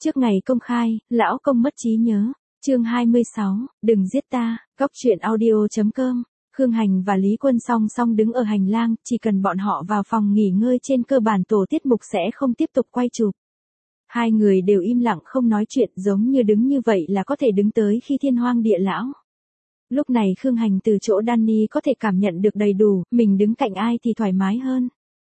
Trước ngày công khai, lão công mất trí nhớ. Chương 26, đừng giết ta, góc truyện audio.com. Khương Hành và Lý Quân song song đứng ở hành lang, chỉ cần bọn họ vào phòng nghỉ ngơi trên cơ bản tổ tiết mục sẽ không tiếp tục quay chụp. Hai người đều im lặng không nói chuyện, giống như đứng như vậy là có thể đứng tới khi thiên hoang địa lão. Lúc này Khương Hành từ chỗ Danny có thể cảm nhận được đầy đủ, mình đứng cạnh ai thì thoải mái hơn.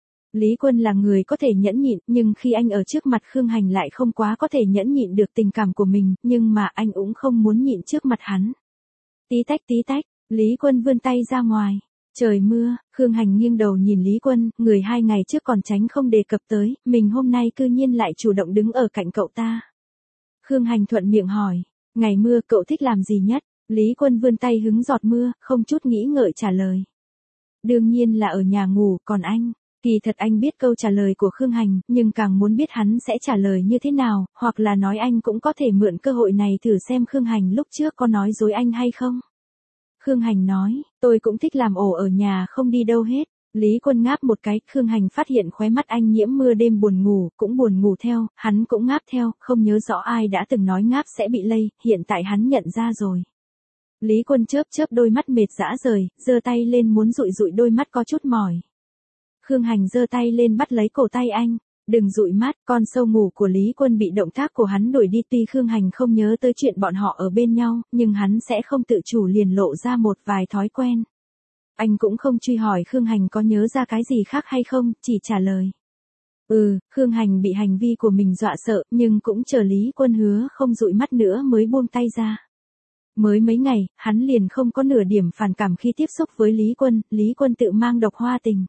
Lý Quân là người có thể nhẫn nhịn, nhưng khi anh ở trước mặt Khương Hành lại không quá có thể nhẫn nhịn được tình cảm của mình, nhưng mà anh cũng không muốn nhịn trước mặt hắn. Tí tách, Lý Quân vươn tay ra ngoài. Trời mưa, Khương Hành nghiêng đầu nhìn Lý Quân, người 2 ngày trước còn tránh không đề cập tới, mình hôm nay cư nhiên lại chủ động đứng ở cạnh cậu ta. Khương Hành thuận miệng hỏi, ngày mưa cậu thích làm gì nhất? Lý Quân vươn tay hứng giọt mưa, không chút nghĩ ngợi trả lời. Đương nhiên là ở nhà ngủ, còn anh? Kỳ thật anh biết câu trả lời của Khương Hành, nhưng càng muốn biết hắn sẽ trả lời như thế nào, hoặc là nói anh cũng có thể mượn cơ hội này thử xem Khương Hành lúc trước có nói dối anh hay không. Khương Hành nói, tôi cũng thích làm ổ ở nhà không đi đâu hết. Lý Quân ngáp một cái, Khương Hành phát hiện khóe mắt anh nhiễm mưa đêm buồn ngủ, cũng buồn ngủ theo, hắn cũng ngáp theo, không nhớ rõ ai đã từng nói ngáp sẽ bị lây, hiện tại hắn nhận ra rồi. Lý Quân chớp đôi mắt mệt rã rời, giơ tay lên muốn dụi đôi mắt có chút mỏi. Khương Hành giơ tay lên bắt lấy cổ tay anh, đừng dụi mắt, con sâu ngủ của Lý Quân bị động tác của hắn đuổi đi, tuy Khương Hành không nhớ tới chuyện bọn họ ở bên nhau, nhưng hắn sẽ không tự chủ liền lộ ra một vài thói quen. Anh cũng không truy hỏi Khương Hành có nhớ ra cái gì khác hay không, chỉ trả lời. Khương Hành bị hành vi của mình dọa sợ, nhưng cũng chờ Lý Quân hứa không dụi mắt nữa mới buông tay ra. Mới mấy ngày, hắn liền không có nửa điểm phản cảm khi tiếp xúc với Lý Quân tự mang độc hoa tình.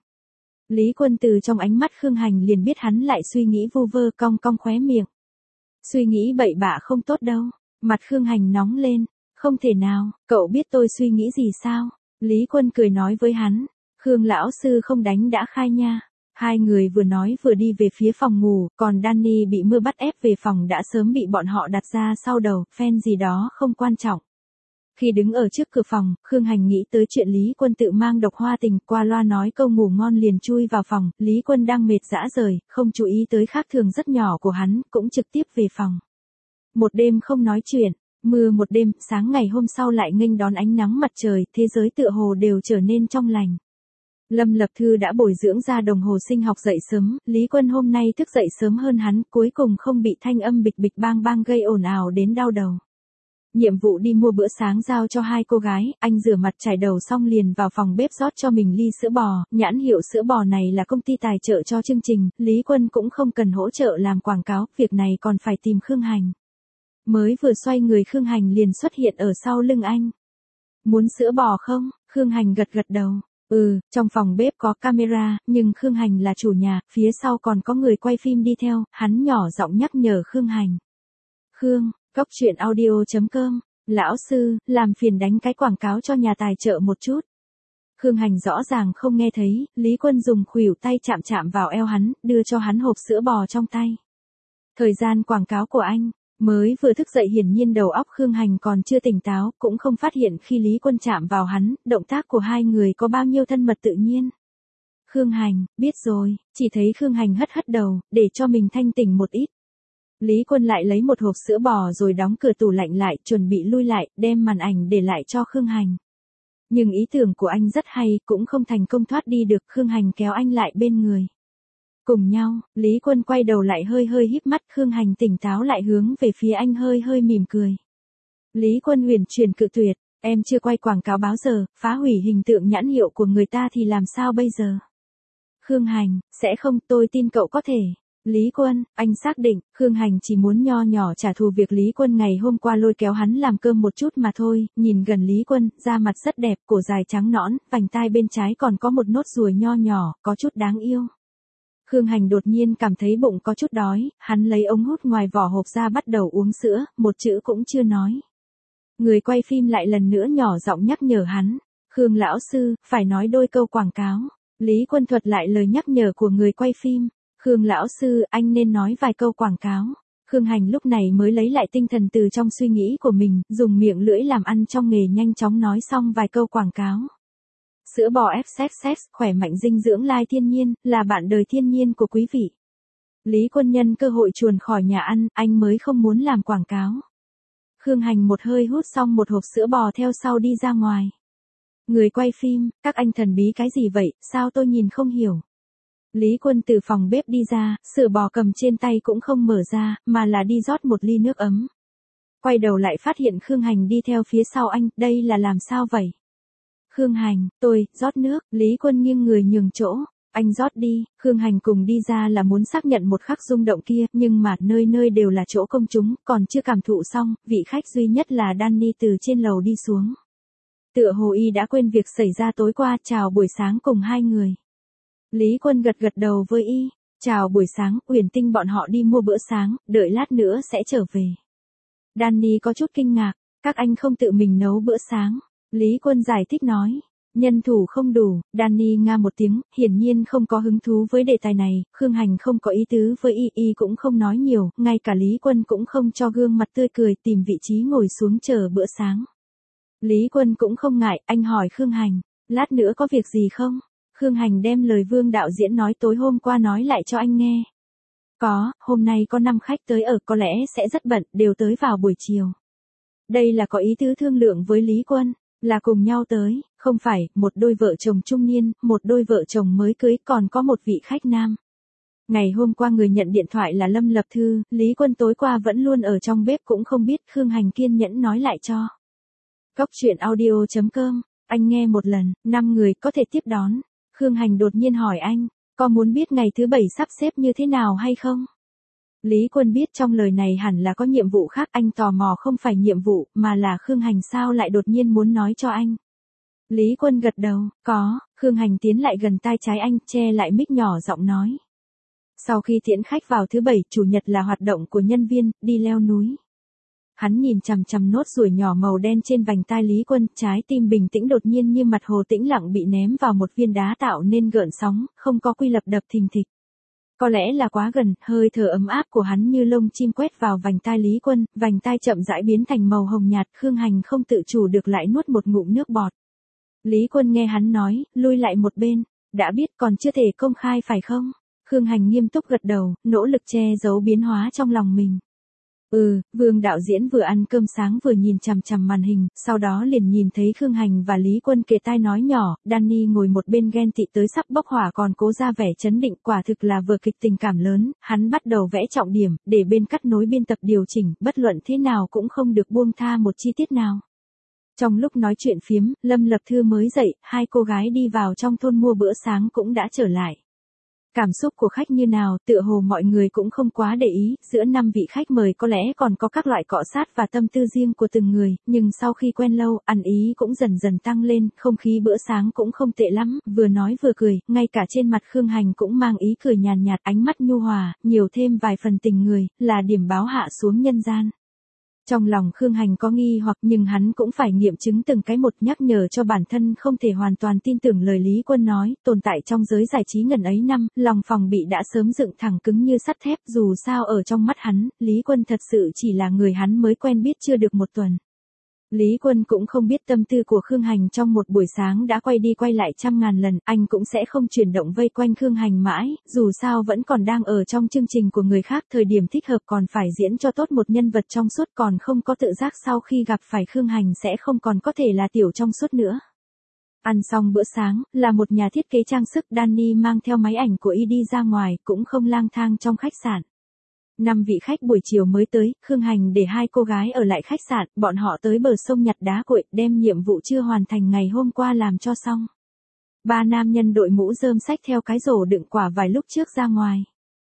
Lý Quân từ trong ánh mắt Khương Hành liền biết hắn lại suy nghĩ vu vơ, cong khóe miệng. Suy nghĩ bậy bạ không tốt đâu. Mặt Khương Hành nóng lên. Không thể nào, cậu biết tôi suy nghĩ gì sao? Lý Quân cười nói với hắn. Khương lão sư không đánh đã khai nha. Hai người vừa nói vừa đi về phía phòng ngủ, còn Danny bị mưa bắt ép về phòng đã sớm bị bọn họ đặt ra sau đầu, fan gì đó không quan trọng. Khi đứng ở trước cửa phòng, Khương Hành nghĩ tới chuyện Lý Quân tự mang độc hoa tình, qua loa nói câu ngủ ngon liền chui vào phòng, Lý Quân đang mệt rã rời, không chú ý tới khác thường rất nhỏ của hắn, cũng trực tiếp về phòng. Một đêm không nói chuyện, mưa một đêm, sáng ngày hôm sau lại nghênh đón ánh nắng mặt trời, thế giới tựa hồ đều trở nên trong lành. Lâm Lập Thư đã bồi dưỡng ra đồng hồ sinh học dậy sớm, Lý Quân hôm nay thức dậy sớm hơn hắn, cuối cùng không bị thanh âm bịch bịch bang bang gây ồn ào đến đau đầu. Nhiệm vụ đi mua bữa sáng giao cho hai cô gái, anh rửa mặt chải đầu xong liền vào phòng bếp rót cho mình ly sữa bò, nhãn hiệu sữa bò này là công ty tài trợ cho chương trình, Lý Quân cũng không cần hỗ trợ làm quảng cáo, việc này còn phải tìm Khương Hành. Mới vừa xoay người Khương Hành liền xuất hiện ở sau lưng anh. Muốn sữa bò không? Khương Hành gật đầu. Trong phòng bếp có camera, nhưng Khương Hành là chủ nhà, phía sau còn có người quay phim đi theo, hắn nhỏ giọng nhắc nhở Khương Hành. Góc truyện audio.com, lão sư, làm phiền đánh cái quảng cáo cho nhà tài trợ một chút. Khương Hành rõ ràng không nghe thấy, Lý Quân dùng khuỷu tay chạm vào eo hắn, đưa cho hắn hộp sữa bò trong tay. Thời gian quảng cáo của anh, mới vừa thức dậy hiển nhiên đầu óc Khương Hành còn chưa tỉnh táo, cũng không phát hiện khi Lý Quân chạm vào hắn, động tác của hai người có bao nhiêu thân mật tự nhiên. Khương Hành, biết rồi, chỉ thấy Khương Hành hất đầu, để cho mình thanh tỉnh một ít. Lý Quân lại lấy một hộp sữa bò rồi đóng cửa tủ lạnh lại, chuẩn bị lui lại, đem màn ảnh để lại cho Khương Hành. Nhưng ý tưởng của anh rất hay, cũng không thành công thoát đi được, Khương Hành kéo anh lại bên người. Cùng nhau, Lý Quân quay đầu lại hơi híp mắt, Khương Hành tỉnh táo lại hướng về phía anh hơi mỉm cười. Lý Quân huyền chuyển cự tuyệt, em chưa quay quảng cáo báo giờ, phá hủy hình tượng nhãn hiệu của người ta thì làm sao bây giờ? Khương Hành, sẽ không, tôi tin cậu có thể. Lý Quân, anh xác định, Khương Hành chỉ muốn nho nhỏ trả thù việc Lý Quân ngày hôm qua lôi kéo hắn làm cơm một chút mà thôi, nhìn gần Lý Quân, da mặt rất đẹp, cổ dài trắng nõn, vành tai bên trái còn có một nốt ruồi nho nhỏ, có chút đáng yêu. Khương Hành đột nhiên cảm thấy bụng có chút đói, hắn lấy ống hút ngoài vỏ hộp ra bắt đầu uống sữa, một chữ cũng chưa nói. Người quay phim lại lần nữa nhỏ giọng nhắc nhở hắn, Khương lão sư, phải nói đôi câu quảng cáo. Lý Quân thuật lại lời nhắc nhở của người quay phim. Khương lão sư, anh nên nói vài câu quảng cáo. Khương Hành lúc này mới lấy lại tinh thần từ trong suy nghĩ của mình, dùng miệng lưỡi làm ăn trong nghề nhanh chóng nói xong vài câu quảng cáo. Sữa bò FSS, khỏe mạnh dinh dưỡng lai thiên nhiên, là bạn đời thiên nhiên của quý vị. Lý Quân nhân cơ hội chuồn khỏi nhà ăn, anh mới không muốn làm quảng cáo. Khương Hành một hơi hút xong một hộp sữa bò theo sau đi ra ngoài. Người quay phim, các anh thần bí cái gì vậy, sao tôi nhìn không hiểu. Lý Quân từ phòng bếp đi ra, sữa bò cầm trên tay cũng không mở ra, mà là đi rót một ly nước ấm. Quay đầu lại phát hiện Khương Hành đi theo phía sau anh, đây là làm sao vậy? Khương Hành, tôi, rót nước, Lý Quân nghiêng người nhường chỗ. Anh rót đi, Khương Hành cùng đi ra là muốn xác nhận một khắc rung động kia, nhưng mà nơi nơi đều là chỗ công chúng, còn chưa cảm thụ xong, vị khách duy nhất là Danny từ trên lầu đi xuống. Tựa hồ y đã quên việc xảy ra tối qua, chào buổi sáng cùng hai người. Lý Quân gật gật đầu với y, chào buổi sáng, Uyển Tinh bọn họ đi mua bữa sáng, đợi lát nữa sẽ trở về. Danny có chút kinh ngạc, các anh không tự mình nấu bữa sáng. Lý Quân giải thích nói. Nhân thủ không đủ, Danny nga một tiếng, hiển nhiên không có hứng thú với đề tài này, Khương Hành không có ý tứ với y cũng không nói nhiều, ngay cả Lý Quân cũng không cho gương mặt tươi cười tìm vị trí ngồi xuống chờ bữa sáng. Lý Quân cũng không ngại, anh hỏi Khương Hành, lát nữa có việc gì không? Khương Hành đem lời Vương đạo diễn nói tối hôm qua nói lại cho anh nghe. Có, hôm nay có 5 khách tới ở, có lẽ sẽ rất bận, đều tới vào buổi chiều. Đây là có ý tứ thương lượng với Lý Quân. Là cùng nhau tới, không phải, một đôi vợ chồng trung niên, một đôi vợ chồng mới cưới, còn có một vị khách nam. Ngày hôm qua người nhận điện thoại là Lâm Lập Thư, Lý Quân tối qua vẫn luôn ở trong bếp cũng không biết, Khương Hành kiên nhẫn nói lại cho. Góc truyện audio.com, anh nghe một lần, 5 người có thể tiếp đón. Khương Hành đột nhiên hỏi anh, có muốn biết ngày thứ 7 sắp xếp như thế nào hay không? Lý Quân biết trong lời này hẳn là có nhiệm vụ khác, anh tò mò không phải nhiệm vụ, mà là Khương Hành sao lại đột nhiên muốn nói cho anh. Lý Quân gật đầu, có, Khương Hành tiến lại gần tai trái anh, che lại mic nhỏ giọng nói. Sau khi tiễn khách vào thứ 7, chủ nhật là hoạt động của nhân viên, đi leo núi. Hắn nhìn chằm chằm nốt ruồi nhỏ màu đen trên vành tai Lý Quân, trái tim bình tĩnh đột nhiên như mặt hồ tĩnh lặng bị ném vào một viên đá tạo nên gợn sóng, không có quy luật đập thình thịch. Có lẽ là quá gần, hơi thở ấm áp của hắn như lông chim quét vào vành tai Lý Quân, vành tai chậm rãi biến thành màu hồng nhạt, Khương Hành không tự chủ được lại nuốt một ngụm nước bọt. Lý Quân nghe hắn nói, lui lại một bên, đã biết còn chưa thể công khai phải không? Khương Hành nghiêm túc gật đầu, nỗ lực che giấu biến hóa trong lòng mình. Vương đạo diễn vừa ăn cơm sáng vừa nhìn chằm chằm màn hình, sau đó liền nhìn thấy Khương Hành và Lý Quân kề tai nói nhỏ, Danny ngồi một bên ghen tị tới sắp bốc hỏa còn cố ra vẻ chấn định, quả thực là vở kịch tình cảm lớn, hắn bắt đầu vẽ trọng điểm, để bên cắt nối biên tập điều chỉnh, bất luận thế nào cũng không được buông tha một chi tiết nào. Trong lúc nói chuyện phiếm, Lâm Lập Thư mới dậy, hai cô gái đi vào trong thôn mua bữa sáng cũng đã trở lại. Cảm xúc của khách như nào, tựa hồ mọi người cũng không quá để ý, giữa 5 vị khách mời có lẽ còn có các loại cọ sát và tâm tư riêng của từng người, nhưng sau khi quen lâu, ăn ý cũng dần dần tăng lên, không khí bữa sáng cũng không tệ lắm, vừa nói vừa cười, ngay cả trên mặt Khương Hành cũng mang ý cười nhàn nhạt, ánh mắt nhu hòa, nhiều thêm vài phần tình người, là điểm báo hạ xuống nhân gian. Trong lòng Khương Hành có nghi hoặc nhưng hắn cũng phải nghiệm chứng từng cái một, nhắc nhở cho bản thân không thể hoàn toàn tin tưởng lời Lý Quân nói, tồn tại trong giới giải trí ngần ấy năm, lòng phòng bị đã sớm dựng thẳng cứng như sắt thép, dù sao ở trong mắt hắn, Lý Quân thật sự chỉ là người hắn mới quen biết chưa được một tuần. Lý Quân cũng không biết tâm tư của Khương Hành trong một buổi sáng đã quay đi quay lại trăm ngàn lần, anh cũng sẽ không chuyển động vây quanh Khương Hành mãi, dù sao vẫn còn đang ở trong chương trình của người khác, thời điểm thích hợp còn phải diễn cho tốt một nhân vật trong suốt, còn không có tự giác sau khi gặp phải Khương Hành sẽ không còn có thể là tiểu trong suốt nữa. Ăn xong bữa sáng, là một nhà thiết kế trang sức, Danny mang theo máy ảnh của y đi ra ngoài, cũng không lang thang trong khách sạn. 5 vị khách buổi chiều mới tới, Khương Hành để 2 cô gái ở lại khách sạn, bọn họ tới bờ sông nhặt đá cuội, đem nhiệm vụ chưa hoàn thành ngày hôm qua làm cho xong. 3 nam nhân đội mũ rơm xách theo cái rổ đựng quả vài lúc trước ra ngoài.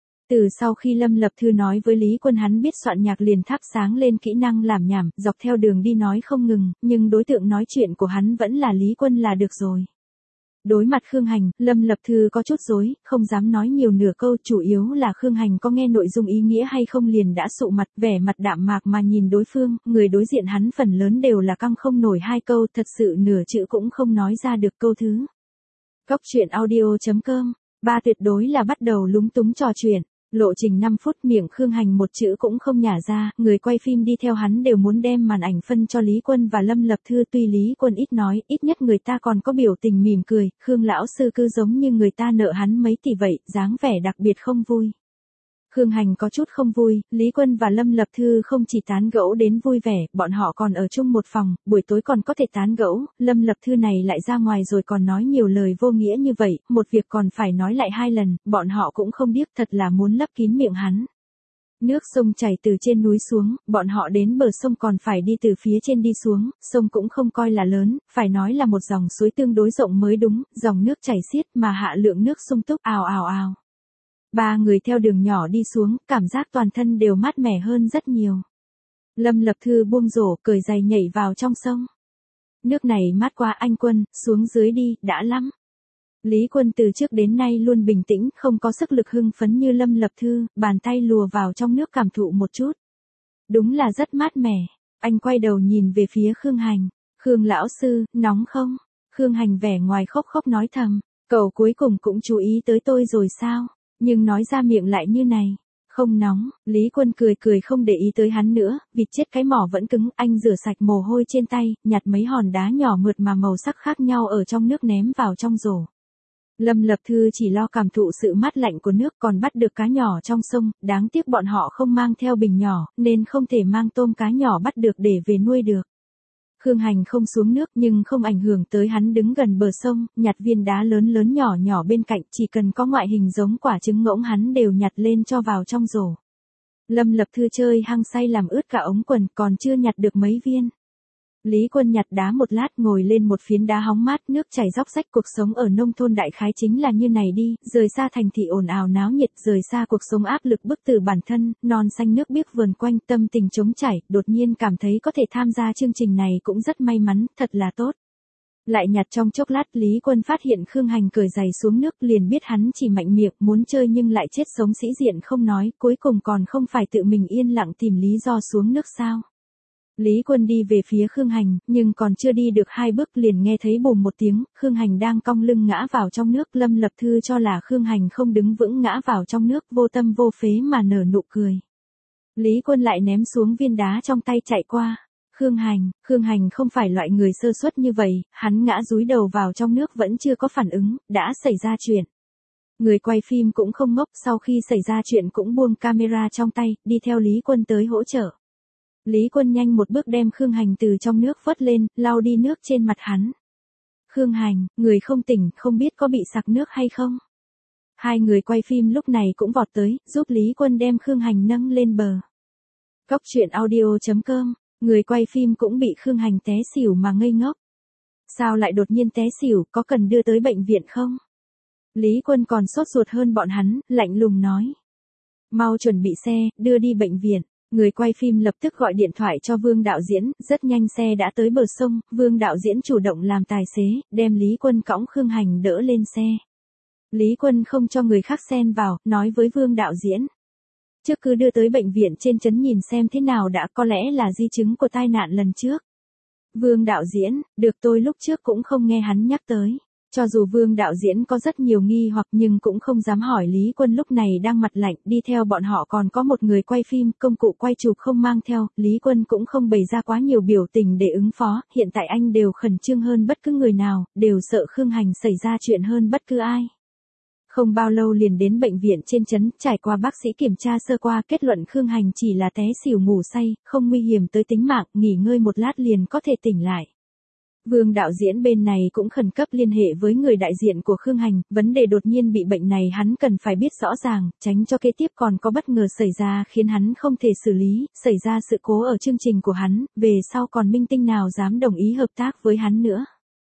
Từ sau khi Lâm Lập Thư nói với Lý Quân hắn biết soạn nhạc liền thắp sáng lên kỹ năng làm nhảm, dọc theo đường đi nói không ngừng, nhưng đối tượng nói chuyện của hắn vẫn là Lý Quân là được rồi. Đối mặt Khương Hành, Lâm Lập Thư có chút rối, không dám nói nhiều nửa câu, chủ yếu là Khương Hành có nghe nội dung ý nghĩa hay không liền đã sụ mặt, vẻ mặt đạm mạc mà nhìn đối phương, người đối diện hắn phần lớn đều là căng không nổi 2 câu, thật sự nửa chữ cũng không nói ra được câu thứ. Góc truyện audio.com, 3 tuyệt đối là bắt đầu lúng túng trò chuyện. Lộ trình 5 phút, miệng Khương Hành một chữ cũng không nhả ra, người quay phim đi theo hắn đều muốn đem màn ảnh phân cho Lý Quân và Lâm Lập Thư, tuy Lý Quân ít nói, ít nhất người ta còn có biểu tình mỉm cười, Khương lão sư cứ giống như người ta nợ hắn mấy tỷ vậy, dáng vẻ đặc biệt không vui. Khương Hành có chút không vui, Lý Quân và Lâm Lập Thư không chỉ tán gẫu đến vui vẻ, bọn họ còn ở chung một phòng, buổi tối còn có thể tán gẫu, Lâm Lập Thư này lại ra ngoài rồi còn nói nhiều lời vô nghĩa như vậy, một việc còn phải nói lại 2 lần, bọn họ cũng không biết, thật là muốn lấp kín miệng hắn. Nước sông chảy từ trên núi xuống, bọn họ đến bờ sông còn phải đi từ phía trên đi xuống, sông cũng không coi là lớn, phải nói là một dòng suối tương đối rộng mới đúng, dòng nước chảy xiết mà hạ lượng nước sung túc ào ào ào. 3 người theo đường nhỏ đi xuống, cảm giác toàn thân đều mát mẻ hơn rất nhiều. Lâm Lập Thư buông rổ, cởi giày nhảy vào trong sông. Nước này mát quá anh Quân, xuống dưới đi, đã lắm. Lý Quân từ trước đến nay luôn bình tĩnh, không có sức lực hưng phấn như Lâm Lập Thư, bàn tay lùa vào trong nước cảm thụ một chút. Đúng là rất mát mẻ. Anh quay đầu nhìn về phía Khương Hành. Khương lão sư, nóng không? Khương Hành vẻ ngoài khóc khóc nói thầm. Cậu cuối cùng cũng chú ý tới tôi rồi sao? Nhưng nói ra miệng lại như này. Không nóng, Lý Quân cười cười không để ý tới hắn nữa, vịt chết cái mỏ vẫn cứng, anh rửa sạch mồ hôi trên tay, nhặt mấy hòn đá nhỏ mượt mà màu sắc khác nhau ở trong nước ném vào trong rổ. Lâm Lập Thư chỉ lo cảm thụ sự mát lạnh của nước, còn bắt được cá nhỏ trong sông, đáng tiếc bọn họ không mang theo bình nhỏ, nên không thể mang tôm cá nhỏ bắt được để về nuôi được. Khương Hành không xuống nước nhưng không ảnh hưởng tới hắn đứng gần bờ sông, nhặt viên đá lớn lớn nhỏ nhỏ bên cạnh, chỉ cần có ngoại hình giống quả trứng ngỗng hắn đều nhặt lên cho vào trong rổ. Lâm Lập Thư chơi hăng say làm ướt cả ống quần, còn chưa nhặt được mấy viên. Lý Quân nhặt đá một lát, ngồi lên một phiến đá hóng mát, nước chảy róc rách. Cuộc sống ở nông thôn đại khái chính là như này đi, rời xa thành thị ồn ào náo nhiệt, rời xa cuộc sống áp lực bức tử bản thân, non xanh nước biếc vườn quanh, tâm tình trống trải, đột nhiên cảm thấy có thể tham gia chương trình này cũng rất may mắn, thật là tốt. Lại nhặt trong chốc lát, Lý Quân phát hiện Khương Hành cởi giày xuống nước, liền biết hắn chỉ mạnh miệng muốn chơi nhưng lại chết sống sĩ diện không nói, cuối cùng còn không phải tự mình yên lặng tìm lý do xuống nước sao. Lý Quân đi về phía Khương Hành, nhưng còn chưa đi được 2 bước liền nghe thấy bùm một tiếng, Khương Hành đang cong lưng ngã vào trong nước. Lâm Lập Thư cho là Khương Hành không đứng vững ngã vào trong nước, vô tâm vô phế mà nở nụ cười. Lý Quân lại ném xuống viên đá trong tay chạy qua. Khương Hành không phải loại người sơ suất như vậy, hắn ngã dúi đầu vào trong nước vẫn chưa có phản ứng, đã xảy ra chuyện. Người quay phim cũng không ngốc, sau khi xảy ra chuyện cũng buông camera trong tay, đi theo Lý Quân tới hỗ trợ. Lý Quân nhanh một bước đem Khương Hành từ trong nước vớt lên, lau đi nước trên mặt hắn. Khương Hành, người không tỉnh, không biết có bị sặc nước hay không? 2 người quay phim lúc này cũng vọt tới, giúp Lý Quân đem Khương Hành nâng lên bờ. Cóc truyện audio.com, người quay phim cũng bị Khương Hành té xỉu mà ngây ngốc. Sao lại đột nhiên té xỉu, có cần đưa tới bệnh viện không? Lý Quân còn sốt ruột hơn bọn hắn, lạnh lùng nói. Mau chuẩn bị xe, đưa đi bệnh viện. Người quay phim lập tức gọi điện thoại cho Vương đạo diễn, rất nhanh xe đã tới bờ sông, Vương đạo diễn chủ động làm tài xế, đem Lý Quân cõng Khương Hành đỡ lên xe. Lý Quân không cho người khác xen vào, nói với Vương đạo diễn. Trước cứ đưa tới bệnh viện trên trấn nhìn xem thế nào đã, có lẽ là di chứng của tai nạn lần trước. Vương đạo diễn, được, tôi lúc trước cũng không nghe hắn nhắc tới. Cho dù Vương đạo diễn có rất nhiều nghi hoặc nhưng cũng không dám hỏi. Lý Quân lúc này đang mặt lạnh, đi theo bọn họ còn có một người quay phim, công cụ quay chụp không mang theo, Lý Quân cũng không bày ra quá nhiều biểu tình để ứng phó, hiện tại anh đều khẩn trương hơn bất cứ người nào, đều sợ Khương Hành xảy ra chuyện hơn bất cứ ai. Không bao lâu liền đến bệnh viện trên trấn, trải qua bác sĩ kiểm tra sơ qua, kết luận Khương Hành chỉ là té xỉu ngủ say, không nguy hiểm tới tính mạng, nghỉ ngơi một lát liền có thể tỉnh lại. Vương đạo diễn bên này cũng khẩn cấp liên hệ với người đại diện của Khương Hành, vấn đề đột nhiên bị bệnh này hắn cần phải biết rõ ràng, tránh cho kế tiếp còn có bất ngờ xảy ra khiến hắn không thể xử lý, xảy ra sự cố ở chương trình của hắn, về sau còn minh tinh nào dám đồng ý hợp tác với hắn nữa.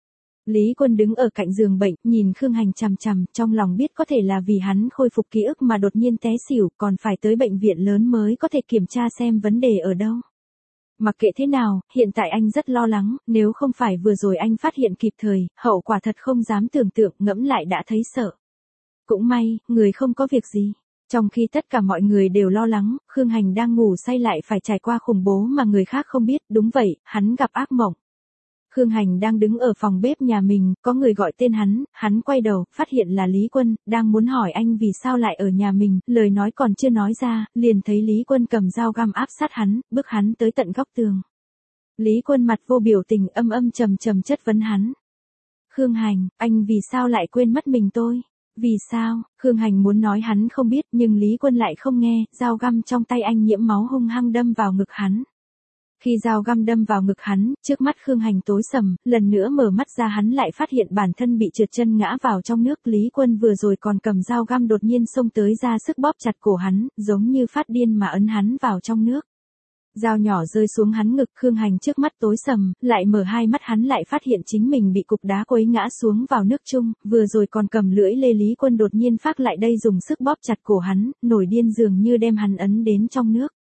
Lý Quân đứng ở cạnh giường bệnh, nhìn Khương Hành chằm chằm, trong lòng biết có thể là vì hắn khôi phục ký ức mà đột nhiên té xỉu, còn phải tới bệnh viện lớn mới có thể kiểm tra xem vấn đề ở đâu. Mặc kệ thế nào, hiện tại anh rất lo lắng, nếu không phải vừa rồi anh phát hiện kịp thời, hậu quả thật không dám tưởng tượng, ngẫm lại đã thấy sợ. Cũng may, người không có việc gì. Trong khi tất cả mọi người đều lo lắng, Khương Hành đang ngủ say lại phải trải qua khủng bố mà người khác không biết, đúng vậy, hắn gặp ác mộng. Khương Hành đang đứng ở phòng bếp nhà mình, có người gọi tên hắn quay đầu, phát hiện là Lý Quân, đang muốn hỏi anh vì sao lại ở nhà mình, lời nói còn chưa nói ra, liền thấy Lý Quân cầm dao găm áp sát hắn, bước hắn tới tận góc tường. Lý Quân mặt vô biểu tình, âm âm trầm trầm chất vấn hắn. Khương Hành, anh vì sao lại quên mất mình tôi? Vì sao? Khương Hành muốn nói hắn không biết nhưng Lý Quân lại không nghe, dao găm trong tay anh nhiễm máu hung hăng đâm vào ngực hắn. Khi dao găm đâm vào ngực hắn, trước mắt Khương Hành tối sầm, lần nữa mở mắt ra hắn lại phát hiện bản thân bị trượt chân ngã vào trong nước. Lý Quân vừa rồi còn cầm dao găm đột nhiên xông tới ra sức bóp chặt cổ hắn, giống như phát điên mà ấn hắn vào trong nước. Dao nhỏ rơi xuống hắn ngực, Khương Hành trước mắt tối sầm, lại mở hai mắt hắn lại phát hiện chính mình bị cục đá quấy ngã xuống vào nước chung, vừa rồi còn cầm lưỡi lê Lý Quân đột nhiên phác lại đây dùng sức bóp chặt cổ hắn, nổi điên dường như đem hắn ấn đến trong nước.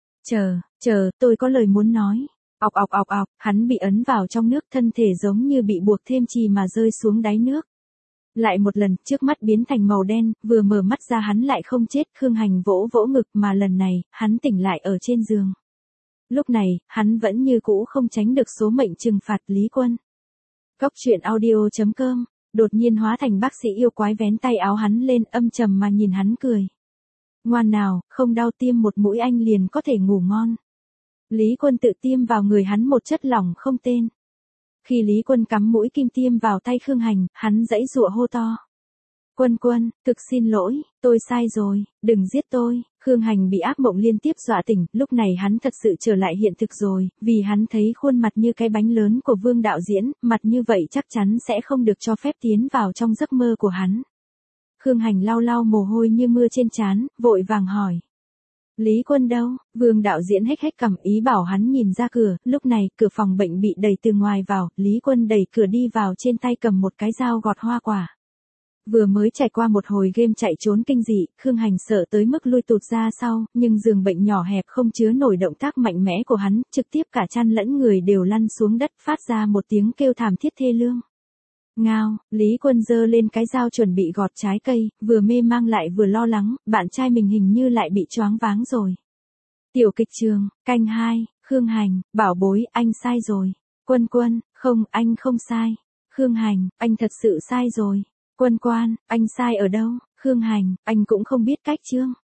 Chờ, tôi có lời muốn nói. Ọc, hắn bị ấn vào trong nước, thân thể giống như bị buộc thêm chì mà rơi xuống đáy nước. Lại một lần, trước mắt biến thành màu đen, vừa mở mắt ra hắn lại không chết. Khương Hành vỗ vỗ ngực mà lần này, hắn tỉnh lại ở trên giường. Lúc này, hắn vẫn như cũ không tránh được số mệnh trừng phạt Lý Quân. Cóc truyện audio.com, đột nhiên hóa thành bác sĩ yêu quái vén tay áo hắn lên, âm trầm mà nhìn hắn cười. Ngoan nào, không đau, tiêm một mũi anh liền có thể ngủ ngon. Lý Quân tự tiêm vào người hắn một chất lỏng không tên. Khi Lý Quân cắm mũi kim tiêm vào tay Khương Hành, hắn giãy giụa hô to. Quân, thực xin lỗi, tôi sai rồi, đừng giết tôi. Khương Hành bị ác mộng liên tiếp dọa tỉnh, lúc này hắn thật sự trở lại hiện thực rồi, vì hắn thấy khuôn mặt như cái bánh lớn của Vương đạo diễn, mặt như vậy chắc chắn sẽ không được cho phép tiến vào trong giấc mơ của hắn. Khương Hành lau mồ hôi như mưa trên trán, vội vàng hỏi. Lý Quân đâu? Vương đạo diễn hếch cằm ý bảo hắn nhìn ra cửa, lúc này cửa phòng bệnh bị đẩy từ ngoài vào, Lý Quân đẩy cửa đi vào, trên tay cầm một cái dao gọt hoa quả. Vừa mới trải qua một hồi game chạy trốn kinh dị, Khương Hành sợ tới mức lui tụt ra sau, nhưng giường bệnh nhỏ hẹp không chứa nổi động tác mạnh mẽ của hắn, trực tiếp cả chăn lẫn người đều lăn xuống đất, phát ra một tiếng kêu thảm thiết thê lương. Ngao, Lý Quân giơ lên cái dao chuẩn bị gọt trái cây, vừa mê mang lại vừa lo lắng, bạn trai mình hình như lại bị choáng váng rồi. Tiểu kịch trường, canh 2, Khương Hành, bảo bối, anh sai rồi. Quân, không, anh không sai. Khương Hành, anh thật sự sai rồi. Quân, anh sai ở đâu? Khương Hành, anh cũng không biết cách chương.